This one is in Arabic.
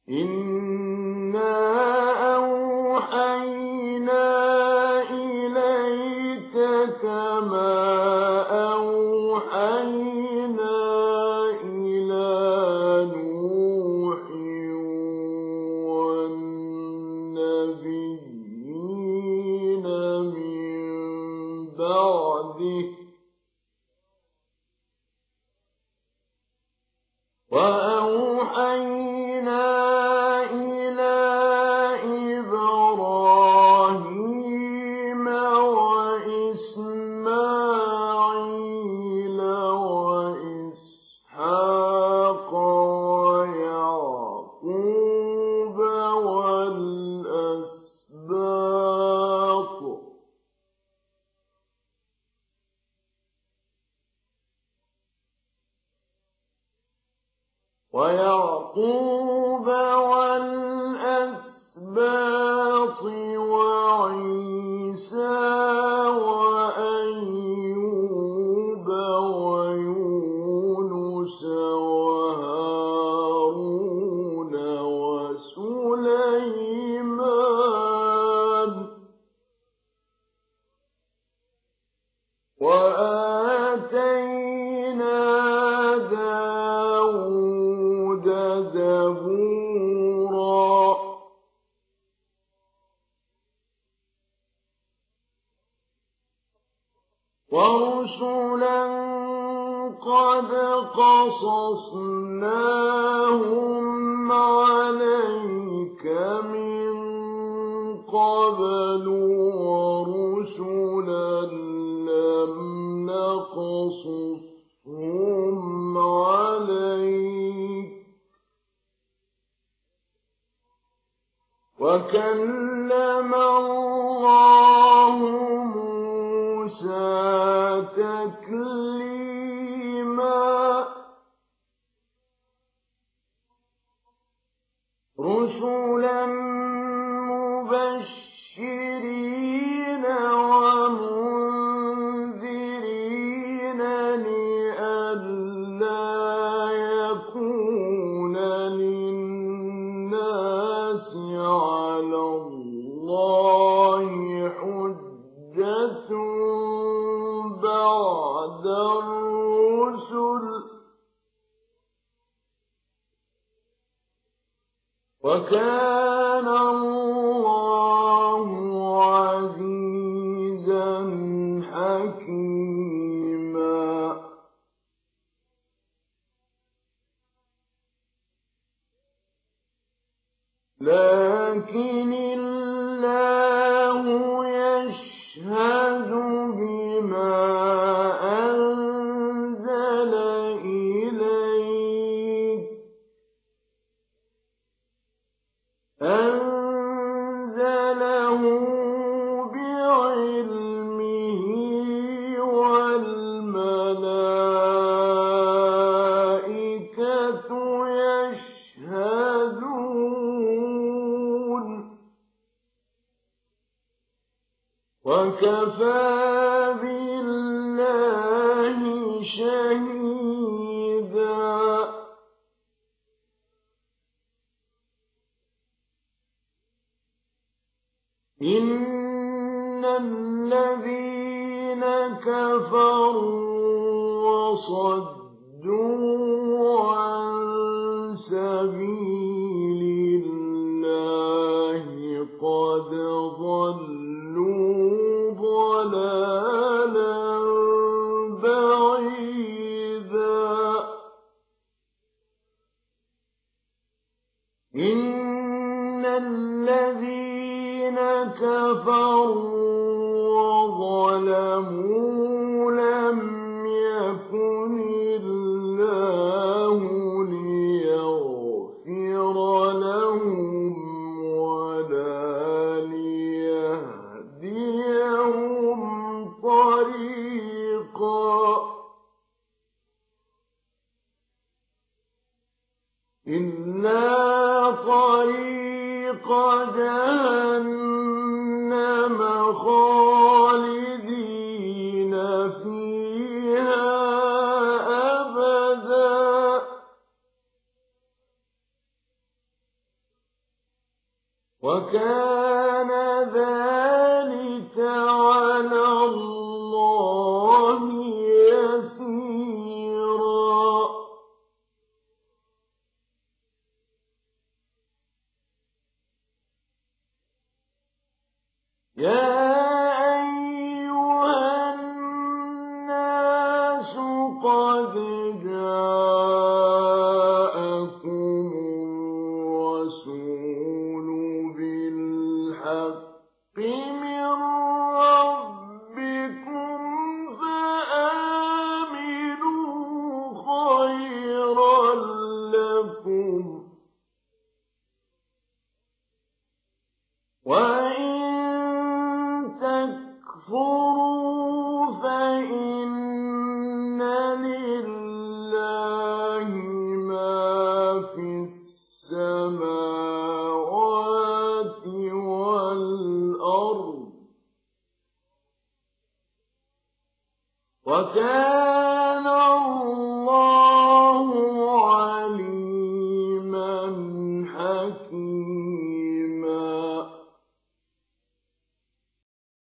إِنَّا أَوْحَيْنَا إِلَيْكَ كَمَا أَوْحَيْنَا إِلَىٰ نُوحٍ وَالنَّبِيِّينَ مِن بَعْدِهِ وَأَوْحَيْنَا إِلَىٰ إِبْرَاهِيمَ وَإِسْمَاعِيلَ وَإِسْحَاقَ وَيَعْقُوبَ وَالْأَسْبَاطِ وَعِيسَىٰ وَأَيُّوبَ وَيُونُسَ وَهَارُونَ وَسُلَيْمَانَ وَآتَيْنَا دَاوُودَ زَبُورًا وَرُسُلًا قَدْ قَصَصْنَاهُمْ عَلَيْكَ مِن قَبْلُ وَرُسُلًا لَّمْ نَقْصُصْهُمْ عَلَيْكَ ۚ وَكَلَّمَ اللَّهُ مُوسَىٰ تَكْلِيمًا رُسُلًا مُّبَشِّرِينَ وَمُنذِرِينَ لِئَلَّا يَكُونَ لِلنَّاسِ عَلَى اللَّهِ حُجَّةٌ بَعْدَ الرُّسُلِ ۚ وَكَانَ اللَّهُ عَزِيزًا حَكِيمًا. لَٰكِنِ اللَّهُ يَشْهَدُ بِمَا أَنزَلَ إِلَيْكَ ۖ أَنزَلَهُ بِعِلْمِهِ وَالْمَلَائِكَةُ يَشْهَدُونَ ۚ وَكَفَىٰ بِاللَّهِ شَهِيدًا. إِنَّ الَّذِينَ كَفَرُوا وَصَدُّوا عَن سَبِيلِ اللَّهِ قَدْ ضَلُّوا ضَلَالًا بَعِيدًا. إِنَّ الَّذِينَ كَفَرُوا وَظَلَمُوا لَمْ يَكُنِ اللَّهُ لِيَغْفِرَ لَهُمْ وَلَا لِيَهْدِيَهُمْ طَرِيقًا. إِلَّا طَرِيقَ جَهَنَّمَ خَالِدِينَ فِيهَا أَبَدًا وكان ذلك على الله يسيرا. يا أيها الناس قد جاءكم الرسول بالحق من ربكم فآمنوا خيرا لكم، وإن تكفروا فإن لله ما في السماوات والأرض، وكان